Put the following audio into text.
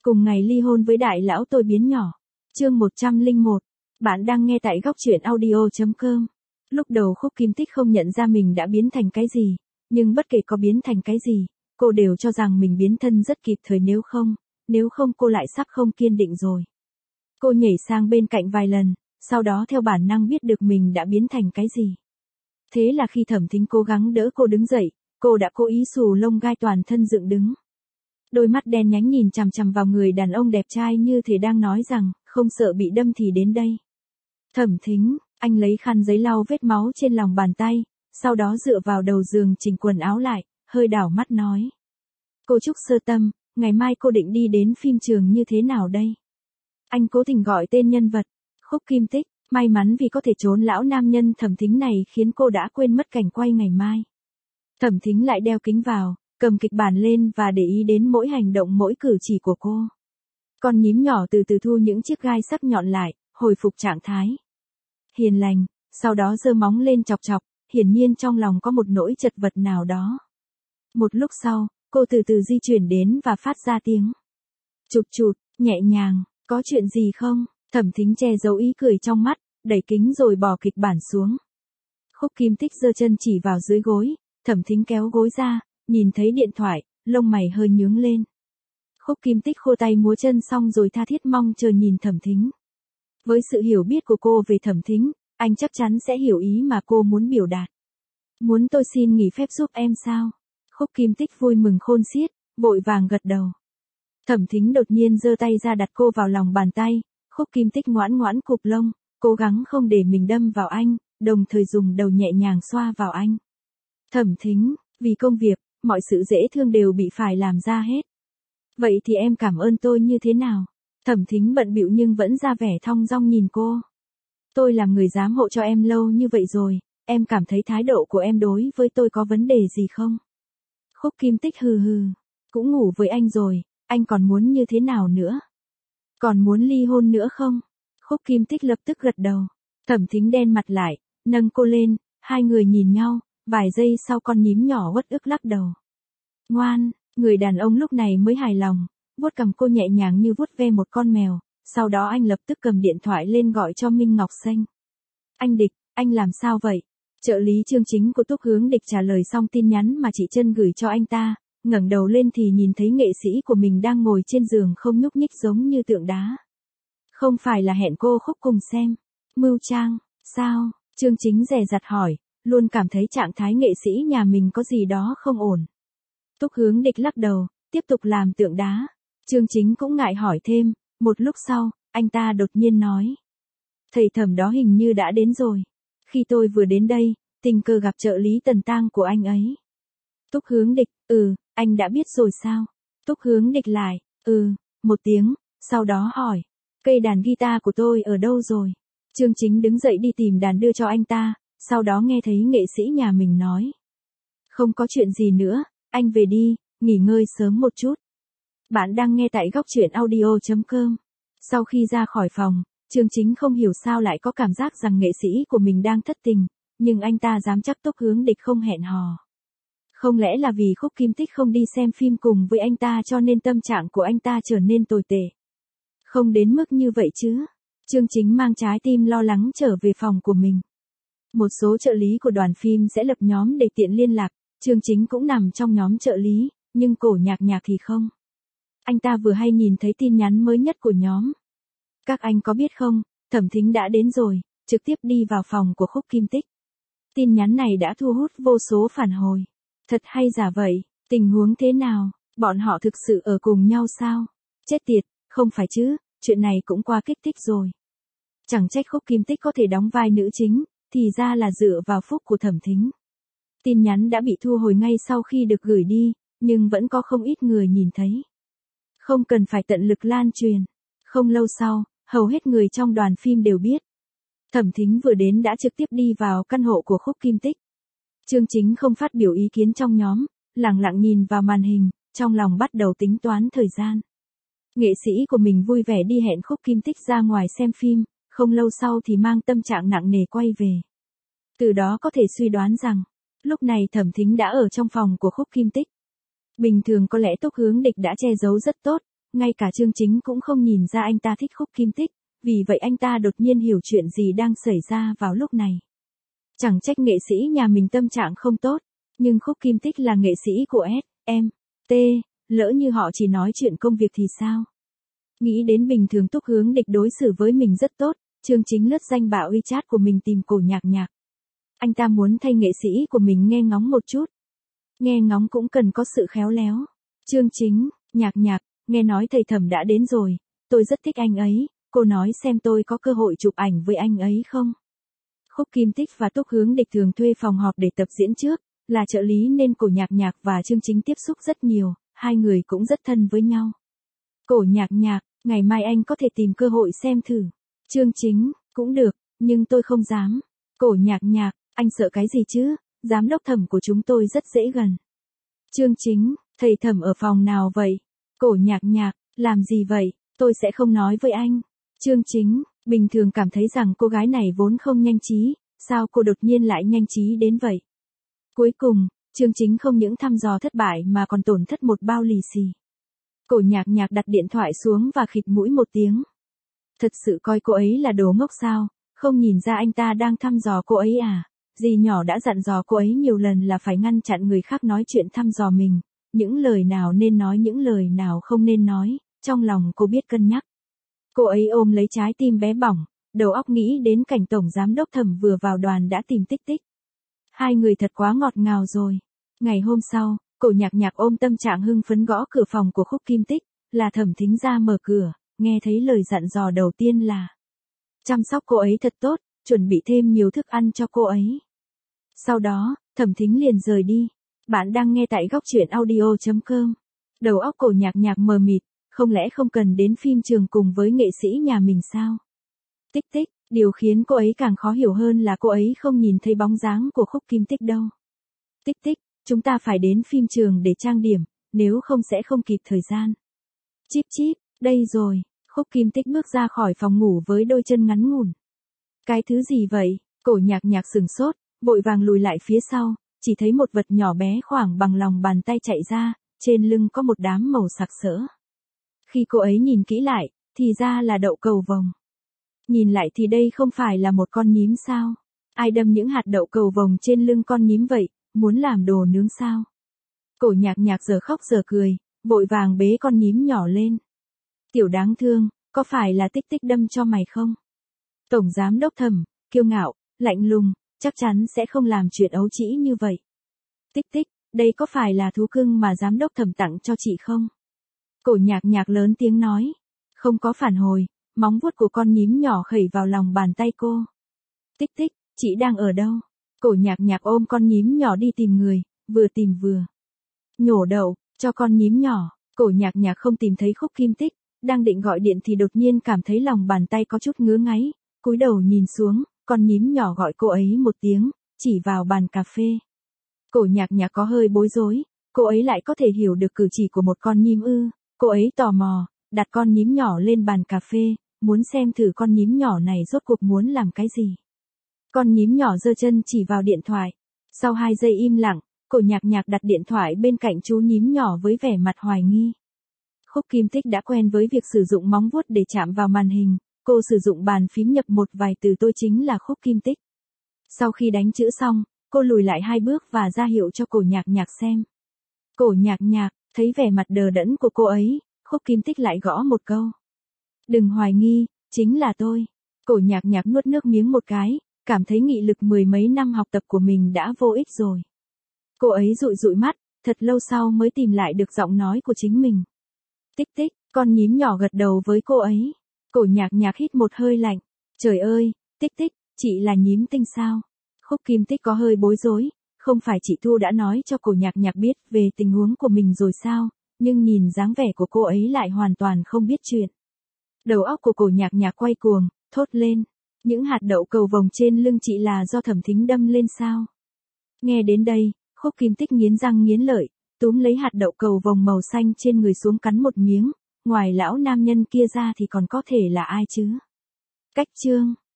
Cùng ngày ly hôn với đại lão tôi biến nhỏ. Chương 101. Bạn đang nghe tại góc truyện audio.com. Lúc đầu Khúc Kim Tích không nhận ra mình đã biến thành cái gì, nhưng bất kể có biến thành cái gì, cô đều cho rằng mình biến thân rất kịp thời, nếu không cô lại sắp không kiên định rồi. Cô nhảy sang bên cạnh vài lần, sau đó theo bản năng biết được mình đã biến thành cái gì. Thế là khi Thẩm Thính cố gắng đỡ cô đứng dậy, cô đã cố ý xù lông gai toàn thân dựng đứng. Đôi mắt đen nhánh nhìn chằm chằm vào người đàn ông đẹp trai như thể đang nói rằng, không sợ bị đâm thì đến đây. Thẩm Thính, anh lấy khăn giấy lau vết máu trên lòng bàn tay, sau đó dựa vào đầu giường chỉnh quần áo lại, hơi đảo mắt nói. Cô Trúc Sơ Tâm, ngày mai cô định đi đến phim trường như thế nào đây? Anh cố tình gọi tên nhân vật, Khúc Kim Tích, may mắn vì có thể trốn lão nam nhân Thẩm Thính này khiến cô đã quên mất cảnh quay ngày mai. Thẩm Thính lại đeo kính vào, cầm kịch bản lên và để ý đến mỗi hành động mỗi cử chỉ của cô. Con nhím nhỏ từ từ thu những chiếc gai sắc nhọn lại, hồi phục trạng thái hiền lành, sau đó giơ móng lên chọc chọc, hiển nhiên trong lòng có một nỗi chật vật nào đó. Một lúc sau, cô từ từ di chuyển đến và phát ra tiếng chụt chụt, nhẹ nhàng, có chuyện gì không? Thẩm Thính che giấu ý cười trong mắt, đẩy kính rồi bỏ kịch bản xuống. Khúc Kim Tích giơ chân chỉ vào dưới gối, Thẩm Thính kéo gối ra, nhìn thấy điện thoại, lông mày hơi nhướng lên. Khúc Kim Tích khô tay múa chân xong rồi tha thiết mong chờ nhìn Thẩm Thính. Với sự hiểu biết của cô về Thẩm Thính, anh chắc chắn sẽ hiểu ý mà cô muốn biểu đạt. Muốn tôi xin nghỉ phép giúp em sao? Khúc Kim Tích vui mừng khôn xiết, vội vàng gật đầu. Thẩm Thính đột nhiên giơ tay ra đặt cô vào lòng bàn tay, Khúc Kim Tích ngoãn ngoãn cụp lông, cố gắng không để mình đâm vào anh, đồng thời dùng đầu nhẹ nhàng xoa vào anh. Thẩm Thính, vì công việc, mọi sự dễ thương đều bị phải làm ra hết. Vậy thì em cảm ơn tôi như thế nào? Thẩm Thính bận bịu nhưng vẫn ra vẻ thong dong nhìn cô. Tôi làm người giám hộ cho em lâu như vậy rồi, em cảm thấy thái độ của em đối với tôi có vấn đề gì không? Khúc Kim Tích hừ hừ, cũng ngủ với anh rồi, anh còn muốn như thế nào nữa? Còn muốn ly hôn nữa không? Khúc Kim Tích lập tức gật đầu. Thẩm Thính đen mặt lại, nâng cô lên, hai người nhìn nhau, vài giây sau con nhím nhỏ uất ức lắc đầu. Ngoan, người đàn ông lúc này mới hài lòng, vuốt cằm cô nhẹ nhàng như vuốt ve một con mèo, sau đó anh lập tức cầm điện thoại lên gọi cho Minh Ngọc Xanh. Anh Địch, anh làm sao vậy? Trợ lý chương chính của Túc Hướng Địch trả lời xong tin nhắn mà chị Trân gửi cho anh ta, ngẩng đầu lên thì nhìn thấy nghệ sĩ của mình đang ngồi trên giường không nhúc nhích giống như tượng đá. Không phải là hẹn cô Khúc cùng xem Mưu Trang, sao? Chương chính dè dặt hỏi, luôn cảm thấy trạng thái nghệ sĩ nhà mình có gì đó không ổn. Túc Hướng Địch lắc đầu, tiếp tục làm tượng đá. Chương chính cũng ngại hỏi thêm, một lúc sau, anh ta đột nhiên nói. Thầy Thẩm đó hình như đã đến rồi. Khi tôi vừa đến đây, tình cờ gặp trợ lý Tần Tang của anh ấy. Túc Hướng Địch, anh đã biết rồi sao? Túc Hướng Địch lại, một tiếng, sau đó hỏi, cây đàn guitar của tôi ở đâu rồi? Chương chính đứng dậy đi tìm đàn đưa cho anh ta, sau đó nghe thấy nghệ sĩ nhà mình nói. Không có chuyện gì nữa, anh về đi, nghỉ ngơi sớm một chút. Bạn đang nghe tại góc truyện audio.com. Sau khi ra khỏi phòng, Chương chính không hiểu sao lại có cảm giác rằng nghệ sĩ của mình đang thất tình, nhưng anh ta dám chắc Túc Hướng Địch không hẹn hò. Không lẽ là vì Khúc Kim Tích không đi xem phim cùng với anh ta cho nên tâm trạng của anh ta trở nên tồi tệ? Không đến mức như vậy chứ. Chương chính mang trái tim lo lắng trở về phòng của mình. Một số trợ lý của đoàn phim sẽ lập nhóm để tiện liên lạc, Chương chính cũng nằm trong nhóm trợ lý, nhưng Cổ Nhạc Nhạc thì không. Anh ta vừa hay nhìn thấy tin nhắn mới nhất của nhóm. Các anh có biết không, Thẩm Thính đã đến rồi, trực tiếp đi vào phòng của Khúc Kim Tích. Tin nhắn này đã thu hút vô số phản hồi. Thật hay giả vậy, tình huống thế nào, bọn họ thực sự ở cùng nhau sao? Chết tiệt, không phải chứ, chuyện này cũng quá kích thích rồi. Chẳng trách Khúc Kim Tích có thể đóng vai nữ chính, thì ra là dựa vào phúc của Thẩm Thính. Tin nhắn đã bị thu hồi ngay sau khi được gửi đi, nhưng vẫn có không ít người nhìn thấy. Không cần phải tận lực lan truyền. Không lâu sau, hầu hết người trong đoàn phim đều biết. Thẩm Thính vừa đến đã trực tiếp đi vào căn hộ của Khúc Kim Tích. Chương chính không phát biểu ý kiến trong nhóm, lặng lặng nhìn vào màn hình, trong lòng bắt đầu tính toán thời gian. Nghệ sĩ của mình vui vẻ đi hẹn Khúc Kim Tích ra ngoài xem phim, không lâu sau thì mang tâm trạng nặng nề quay về. Từ đó có thể suy đoán rằng, lúc này Thẩm Thính đã ở trong phòng của Khúc Kim Tích. Bình thường có lẽ Túc Hướng Địch đã che giấu rất tốt, Ngay cả Chương Chính cũng không nhìn ra anh ta thích Khúc Kim Tích, vì vậy anh ta đột nhiên hiểu chuyện gì đang xảy ra vào lúc này. Chẳng trách nghệ sĩ nhà mình tâm trạng không tốt, nhưng Khúc Kim Tích là nghệ sĩ của S.M.T, lỡ như họ chỉ nói chuyện công việc thì sao? Nghĩ đến bình thường Túc Hướng Địch đối xử với mình rất tốt, Chương Chính lướt danh bạ WeChat của mình tìm Cổ Nhạc Nhạc. Anh ta muốn thay nghệ sĩ của mình nghe ngóng một chút. Nghe ngóng cũng cần có sự khéo léo. Chương Chính, Nhạc Nhạc, nghe nói thầy Thẩm đã đến rồi, tôi rất thích anh ấy, cô nói xem tôi có cơ hội chụp ảnh với anh ấy không? Khúc Kim Tích và Túc Hướng Địch thường thuê phòng họp để tập diễn trước, là trợ lý nên Cổ Nhạc Nhạc và Chương Chính tiếp xúc rất nhiều, hai người cũng rất thân với nhau. Cổ Nhạc Nhạc, ngày mai anh có thể tìm cơ hội xem thử. Chương Chính, cũng được, nhưng tôi không dám. Cổ Nhạc Nhạc, anh sợ cái gì chứ, giám đốc Thẩm của chúng tôi rất dễ gần. Chương Chính, thầy Thẩm ở phòng nào vậy? Cổ Nhạc Nhạc, làm gì vậy, tôi sẽ không nói với anh. Chương Chính, bình thường cảm thấy rằng cô gái này vốn không nhanh trí, sao cô đột nhiên lại nhanh trí đến vậy? Cuối cùng, Chương Chính không những thăm dò thất bại mà còn tổn thất một bao lì xì. Cổ Nhạc Nhạc đặt điện thoại xuống và khịt mũi một tiếng. Thật sự coi cô ấy là đồ ngốc sao, không nhìn ra anh ta đang thăm dò cô ấy à? Dì nhỏ đã dặn dò cô ấy nhiều lần là phải ngăn chặn người khác nói chuyện thăm dò mình, những lời nào nên nói những lời nào không nên nói, trong lòng cô biết cân nhắc. Cô ấy ôm lấy trái tim bé bỏng, đầu óc nghĩ đến cảnh tổng giám đốc Thẩm vừa vào đoàn đã tìm Tích Tích. Hai người thật quá ngọt ngào rồi. Ngày hôm sau, Cổ Nhạc Nhạc ôm tâm trạng hưng phấn gõ cửa phòng của Khúc Kim Tích, là Thẩm Thính ra mở cửa, nghe thấy lời dặn dò đầu tiên là chăm sóc cô ấy thật tốt, chuẩn bị thêm nhiều thức ăn cho cô ấy. Sau đó, Thẩm Thính liền rời đi. Bạn đang nghe tại góc truyện audio.com. Đầu óc Cổ Nhạc Nhạc mờ mịt, không lẽ không cần đến phim trường cùng với nghệ sĩ nhà mình sao? Tích Tích, điều khiến cô ấy càng khó hiểu hơn là cô ấy không nhìn thấy bóng dáng của Khúc Kim Tích đâu. Tích Tích, chúng ta phải đến phim trường để trang điểm, nếu không sẽ không kịp thời gian. Chíp chíp, đây rồi, Khúc Kim Tích bước ra khỏi phòng ngủ với đôi chân ngắn ngủn. Cái thứ gì vậy? Cổ Nhạc Nhạc sừng sốt, vội vàng lùi lại phía sau, chỉ thấy một vật nhỏ bé khoảng bằng lòng bàn tay chạy ra, trên lưng có một đám màu sặc sỡ. Khi cô ấy nhìn kỹ lại, thì ra là đậu cầu vồng. Nhìn lại thì đây không phải là một con nhím sao? Ai đâm những hạt đậu cầu vồng trên lưng con nhím vậy, muốn làm đồ nướng sao? Cổ Nhạc Nhạc giờ khóc giờ cười, vội vàng bế con nhím nhỏ lên. Tiểu đáng thương, có phải là Tích Tích đâm cho mày không? Tổng giám đốc Thẩm, kiêu ngạo, lạnh lùng, chắc chắn sẽ không làm chuyện ấu trĩ như vậy. Tích Tích, đây có phải là thú cưng mà giám đốc Thẩm tặng cho chị không? Cổ Nhạc Nhạc lớn tiếng nói. Không có phản hồi, móng vuốt của con nhím nhỏ khẩy vào lòng bàn tay cô. Tích Tích, chị đang ở đâu? Cổ Nhạc Nhạc ôm con nhím nhỏ đi tìm người, vừa tìm vừa nhổ đậu cho con nhím nhỏ. Cổ Nhạc Nhạc không tìm thấy Khúc Kim Tích, đang định gọi điện thì đột nhiên cảm thấy lòng bàn tay có chút ngứa ngáy, cúi đầu nhìn xuống, con nhím nhỏ gọi cô ấy một tiếng, chỉ vào bàn cà phê. Cổ Nhạc Nhạc có hơi bối rối, cô ấy lại có thể hiểu được cử chỉ của một con nhím ư? Cô ấy tò mò, đặt con nhím nhỏ lên bàn cà phê, muốn xem thử con nhím nhỏ này rốt cuộc muốn làm cái gì. Con nhím nhỏ giơ chân chỉ vào điện thoại. Sau 2 giây im lặng, Cổ Nhạc Nhạc đặt điện thoại bên cạnh chú nhím nhỏ với vẻ mặt hoài nghi. Khúc Kim Tích đã quen với việc sử dụng móng vuốt để chạm vào màn hình, cô sử dụng bàn phím nhập một vài từ tôi chính là Khúc Kim Tích. Sau khi đánh chữ xong, cô lùi lại 2 bước và ra hiệu cho Cổ Nhạc Nhạc xem. Cổ Nhạc Nhạc, thấy vẻ mặt đờ đẫn của cô ấy, Khúc Kim Tích lại gõ một câu. Đừng hoài nghi, chính là tôi. Cổ Nhạc Nhạc nuốt nước miếng một cái, cảm thấy nghị lực 10 mấy năm học tập của mình đã vô ích rồi. Cô ấy dụi dụi mắt, thật lâu sau mới tìm lại được giọng nói của chính mình. Tích Tích, con nhím nhỏ gật đầu với cô ấy. Cổ Nhạc Nhạc hít một hơi lạnh. Trời ơi, Tích Tích, chị là nhím tinh sao? Khúc Kim Tích có hơi bối rối, không phải chị Thu đã nói cho Cổ Nhạc Nhạc biết về tình huống của mình rồi sao, nhưng nhìn dáng vẻ của cô ấy lại hoàn toàn không biết chuyện. Đầu óc của Cổ Nhạc Nhạc quay cuồng, thốt lên. Những hạt đậu cầu vồng trên lưng chị là do Thẩm Thính đâm lên sao? Nghe đến đây, Khúc Kim Tích nghiến răng nghiến lợi, túm lấy hạt đậu cầu vồng màu xanh trên người xuống cắn một miếng, ngoài lão nam nhân kia ra thì còn có thể là ai chứ? Cách chương